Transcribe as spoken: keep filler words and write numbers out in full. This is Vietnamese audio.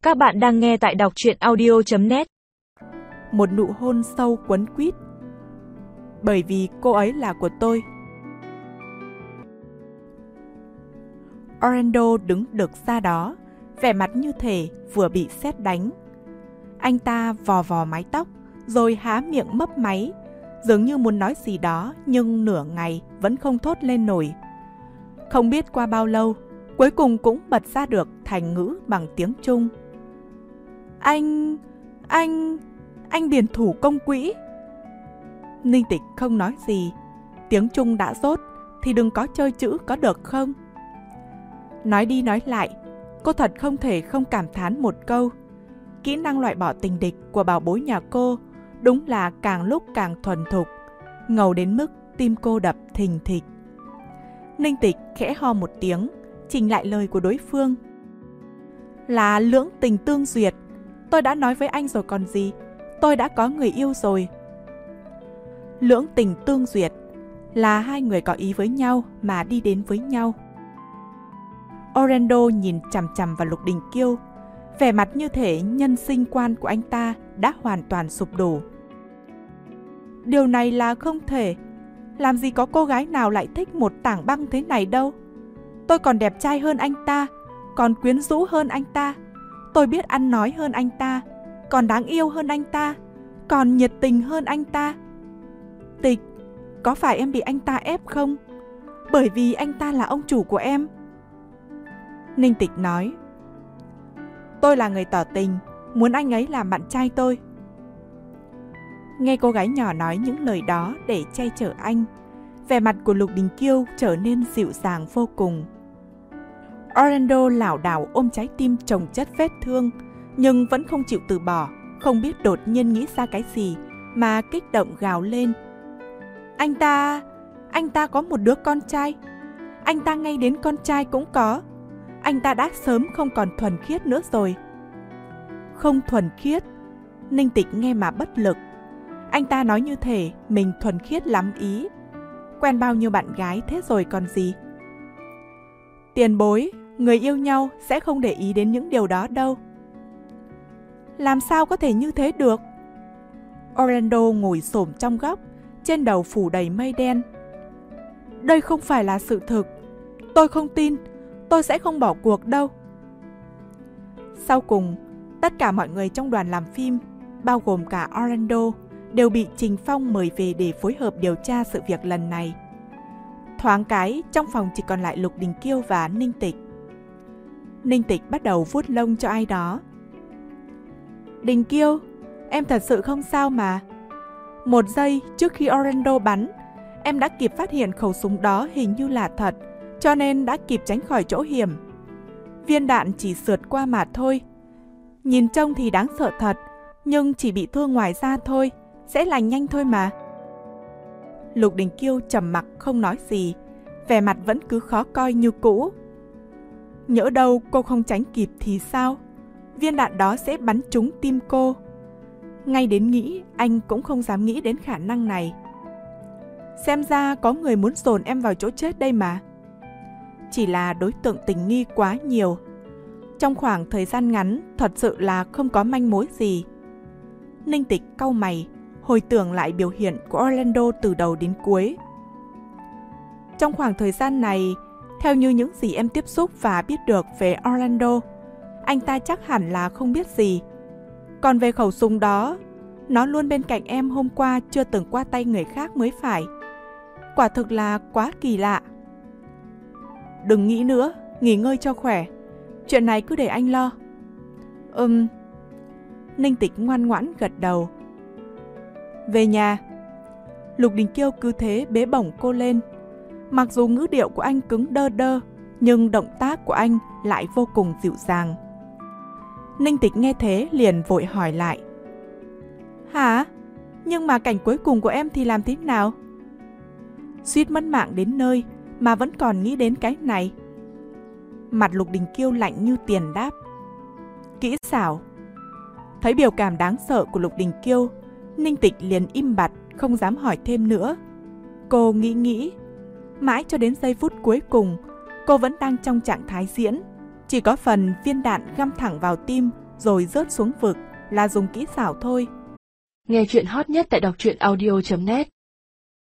Các bạn đang nghe tại đọc truyện audio chấm net. Một nụ hôn sâu quấn quýt. Bởi vì cô ấy là của tôi. Orlando đứng đực ra đó, vẻ mặt như thể vừa bị sét đánh. Anh ta vò vò mái tóc, rồi há miệng mấp máy, dường như muốn nói gì đó nhưng nửa ngày vẫn không thốt lên nổi. Không biết qua bao lâu, cuối cùng cũng bật ra được thành ngữ bằng tiếng Trung. Anh... anh... anh điền thủ công quỹ. Ninh Tịch không nói gì. Tiếng Trung đã rốt thì đừng có chơi chữ có được không? Nói đi nói lại, cô thật không thể không cảm thán một câu. Kỹ năng loại bỏ tình địch của bảo bối nhà cô đúng là càng lúc càng thuần thục, ngầu đến mức tim cô đập thình thịch. Ninh Tịch khẽ ho một tiếng, chỉnh lại lời của đối phương. Là lưỡng tình tương duyệt. Tôi đã nói với anh rồi còn gì. Tôi đã có người yêu rồi. Lưỡng tình tương duyệt là hai người có ý với nhau mà đi đến với nhau. Orlando nhìn chằm chằm vào Lục Đình Kiêu, vẻ mặt như thể nhân sinh quan của anh ta đã hoàn toàn sụp đổ. Điều này là không thể. Làm gì có cô gái nào lại thích một tảng băng thế này đâu. Tôi còn đẹp trai hơn anh ta, còn quyến rũ hơn anh ta. Tôi biết ăn nói hơn anh ta, còn đáng yêu hơn anh ta, còn nhiệt tình hơn anh ta. Tịch, có phải em bị anh ta ép không? Bởi vì anh ta là ông chủ của em. Ninh Tịch nói, tôi là người tỏ tình, muốn anh ấy làm bạn trai tôi. Nghe cô gái nhỏ nói những lời đó để che chở anh, vẻ mặt của Lục Đình Kiêu trở nên dịu dàng vô cùng. Orlando lảo đảo ôm trái tim chồng chất vết thương, nhưng vẫn không chịu từ bỏ, không biết đột nhiên nghĩ ra cái gì mà kích động gào lên. Anh ta, anh ta có một đứa con trai. Anh ta ngay đến con trai cũng có. Anh ta đã sớm không còn thuần khiết nữa rồi. Không thuần khiết. Ninh Tịch nghe mà bất lực. Anh ta nói như thể mình thuần khiết lắm ý. Quen bao nhiêu bạn gái thế rồi còn gì. Tiền bối, người yêu nhau sẽ không để ý đến những điều đó đâu. Làm sao có thể như thế được? Orlando ngồi xổm trong góc, trên đầu phủ đầy mây đen. Đây không phải là sự thực. Tôi không tin. Tôi sẽ không bỏ cuộc đâu. Sau cùng, tất cả mọi người trong đoàn làm phim, bao gồm cả Orlando, đều bị Trình Phong mời về để phối hợp điều tra sự việc lần này. Thoáng cái, trong phòng chỉ còn lại Lục Đình Kiêu và Ninh Tịch. Ninh Tịch bắt đầu vuốt lông cho ai đó. Đình Kiêu, em thật sự không sao mà. Một giây trước khi Orlando bắn, em đã kịp phát hiện khẩu súng đó hình như là thật, cho nên đã kịp tránh khỏi chỗ hiểm. Viên đạn chỉ sượt qua mà thôi. Nhìn trông thì đáng sợ thật, nhưng chỉ bị thương ngoài da thôi, sẽ lành nhanh thôi mà. Lục Đình Kiêu trầm mặc không nói gì, vẻ mặt vẫn cứ khó coi như cũ. Nhỡ đâu cô không tránh kịp thì sao? Viên đạn đó sẽ bắn trúng tim cô. Ngay đến nghĩ, anh cũng không dám nghĩ đến khả năng này. Xem ra có người muốn dồn em vào chỗ chết đây mà. Chỉ là đối tượng tình nghi quá nhiều. Trong khoảng thời gian ngắn, thật sự là không có manh mối gì. Ninh Tịch cau mày, hồi tưởng lại biểu hiện của Orlando từ đầu đến cuối. Trong khoảng thời gian này, theo như những gì em tiếp xúc và biết được về Orlando, anh ta chắc hẳn là không biết gì. Còn về khẩu súng đó, nó luôn bên cạnh em hôm qua chưa từng qua tay người khác mới phải. Quả thực là quá kỳ lạ. Đừng nghĩ nữa, nghỉ ngơi cho khỏe. Chuyện này cứ để anh lo. Ừm. Ninh Tịch ngoan ngoãn gật đầu. Về nhà. Lục Đình Kiêu cứ thế bế bổng cô lên. Mặc dù ngữ điệu của anh cứng đơ đơ, nhưng động tác của anh lại vô cùng dịu dàng. Ninh Tịch nghe thế liền vội hỏi lại. Hả? Nhưng mà cảnh cuối cùng của em thì làm thế nào? Suýt mất mạng đến nơi mà vẫn còn nghĩ đến cái này. Mặt Lục Đình Kiêu lạnh như tiền đáp. Kỹ xảo. Thấy biểu cảm đáng sợ của Lục Đình Kiêu, Ninh Tịch liền im bặt, không dám hỏi thêm nữa. Cô nghĩ nghĩ. Mãi cho đến giây phút cuối cùng, cô vẫn đang trong trạng thái diễn. Chỉ có phần viên đạn găm thẳng vào tim rồi rớt xuống vực là dùng kỹ xảo thôi. Nghe chuyện hot nhất tại đọc truyện audio chấm net.